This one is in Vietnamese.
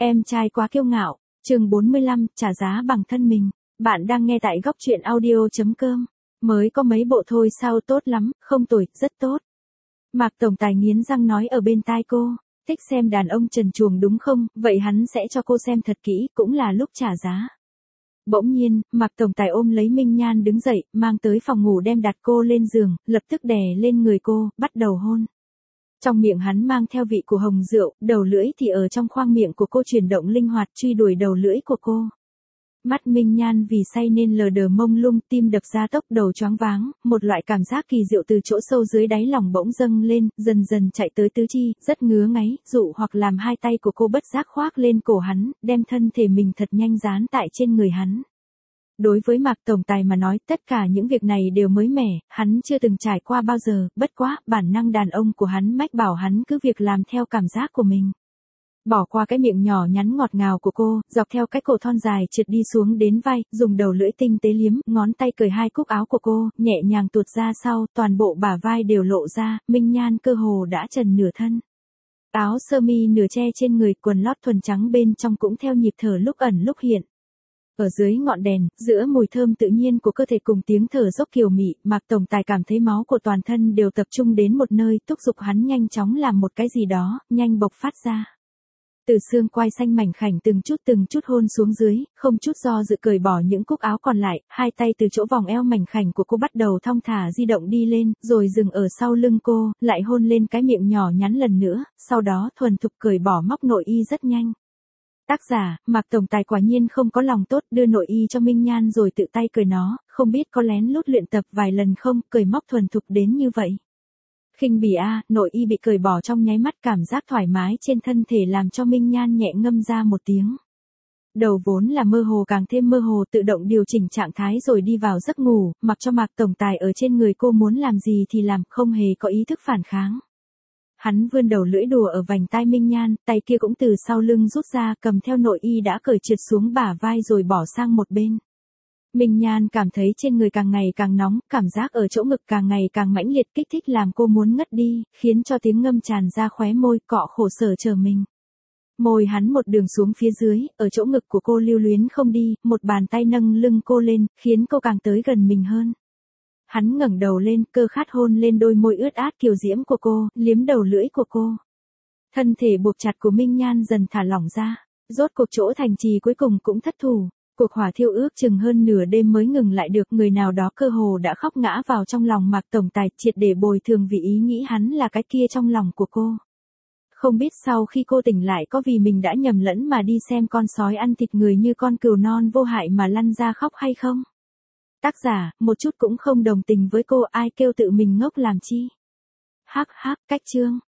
Em trai quá kiêu ngạo, chương 45, trả giá bằng thân mình. Bạn đang nghe tại góc truyện audio.com. Mới có mấy bộ thôi sao tốt lắm, không tồi, rất tốt. Mạc Tổng Tài nghiến răng nói ở bên tai cô, thích xem đàn ông trần truồng đúng không, vậy hắn sẽ cho cô xem thật kỹ, cũng là lúc trả giá. Bỗng nhiên, Mạc Tổng Tài ôm lấy Minh Nhan đứng dậy, mang tới phòng ngủ đem đặt cô lên giường, lập tức đè lên người cô, bắt đầu hôn. Trong miệng hắn mang theo vị của hồng rượu, đầu lưỡi thì ở trong khoang miệng của cô chuyển động linh hoạt truy đuổi đầu lưỡi của cô. Mắt Minh Nhan vì say nên lờ đờ mông lung, tim đập ra tốc, đầu choáng váng, một loại cảm giác kỳ diệu từ chỗ sâu dưới đáy lòng bỗng dâng lên, dần dần chạy tới tứ chi, rất ngứa ngáy, dụ hoặc làm hai tay của cô bất giác khoác lên cổ hắn, đem thân thể mình thật nhanh dán tại trên người hắn. Đối với Mạc Tổng Tài mà nói, tất cả những việc này đều mới mẻ, hắn chưa từng trải qua bao giờ, bất quá, bản năng đàn ông của hắn mách bảo hắn cứ việc làm theo cảm giác của mình. Bỏ qua cái miệng nhỏ nhắn ngọt ngào của cô, dọc theo cái cổ thon dài trượt đi xuống đến vai, dùng đầu lưỡi tinh tế liếm, ngón tay cởi hai cúc áo của cô, nhẹ nhàng tuột ra sau, toàn bộ bả vai đều lộ ra, Minh Nhan cơ hồ đã trần nửa thân. Áo sơ mi nửa che trên người, quần lót thuần trắng bên trong cũng theo nhịp thở lúc ẩn lúc hiện. Ở dưới ngọn đèn, giữa mùi thơm tự nhiên của cơ thể cùng tiếng thở dốc kiều mị, Mạc Tổng Tài cảm thấy máu của toàn thân đều tập trung đến một nơi, thúc giục hắn nhanh chóng làm một cái gì đó, nhanh bộc phát ra. Từ xương quai xanh mảnh khảnh từng chút hôn xuống dưới, không chút do dự cởi bỏ những cúc áo còn lại, hai tay từ chỗ vòng eo mảnh khảnh của cô bắt đầu thong thả di động đi lên, rồi dừng ở sau lưng cô, lại hôn lên cái miệng nhỏ nhắn lần nữa, sau đó thuần thục cởi bỏ móc nội y rất nhanh. Tác giả, Mạc Tổng Tài quả nhiên không có lòng tốt, đưa nội y cho Minh Nhan rồi tự tay cởi nó, không biết có lén lút luyện tập vài lần không, cởi móc thuần thục đến như vậy. Khinh bỉ a, nội y bị cởi bỏ trong nháy mắt, cảm giác thoải mái trên thân thể làm cho Minh Nhan nhẹ ngâm ra một tiếng. Đầu vốn là mơ hồ càng thêm mơ hồ, tự động điều chỉnh trạng thái rồi đi vào giấc ngủ, mặc cho Mạc Tổng Tài ở trên người cô muốn làm gì thì làm, không hề có ý thức phản kháng. Hắn vươn đầu lưỡi đùa ở vành tai Minh Nhan, tay kia cũng từ sau lưng rút ra, cầm theo nội y đã cởi trượt xuống bả vai rồi bỏ sang một bên. Minh Nhan cảm thấy trên người càng ngày càng nóng, cảm giác ở chỗ ngực càng ngày càng mãnh liệt, kích thích làm cô muốn ngất đi, khiến cho tiếng ngâm tràn ra khóe môi, cọ khổ sở chờ mình. Môi hắn một đường xuống phía dưới, ở chỗ ngực của cô lưu luyến không đi, một bàn tay nâng lưng cô lên, khiến cô càng tới gần mình hơn. Hắn ngẩng đầu lên, cơ khát hôn lên đôi môi ướt át kiều diễm của cô, liếm đầu lưỡi của cô. Thân thể buộc chặt của Minh Nhan dần thả lỏng ra, rốt cuộc chỗ thành trì cuối cùng cũng thất thủ. Cuộc hỏa thiêu ước chừng hơn nửa đêm mới ngừng lại được, người nào đó cơ hồ đã khóc ngã vào trong lòng Mạc Tổng Tài, triệt để bồi thường vì ý nghĩ hắn là cái kia trong lòng của cô. Không biết sau khi cô tỉnh lại có vì mình đã nhầm lẫn mà đi xem con sói ăn thịt người như con cừu non vô hại mà lăn ra khóc hay không? Tác giả, một chút cũng không đồng tình với cô, ai kêu tự mình ngốc làm chi. Hắc hắc, cách chương.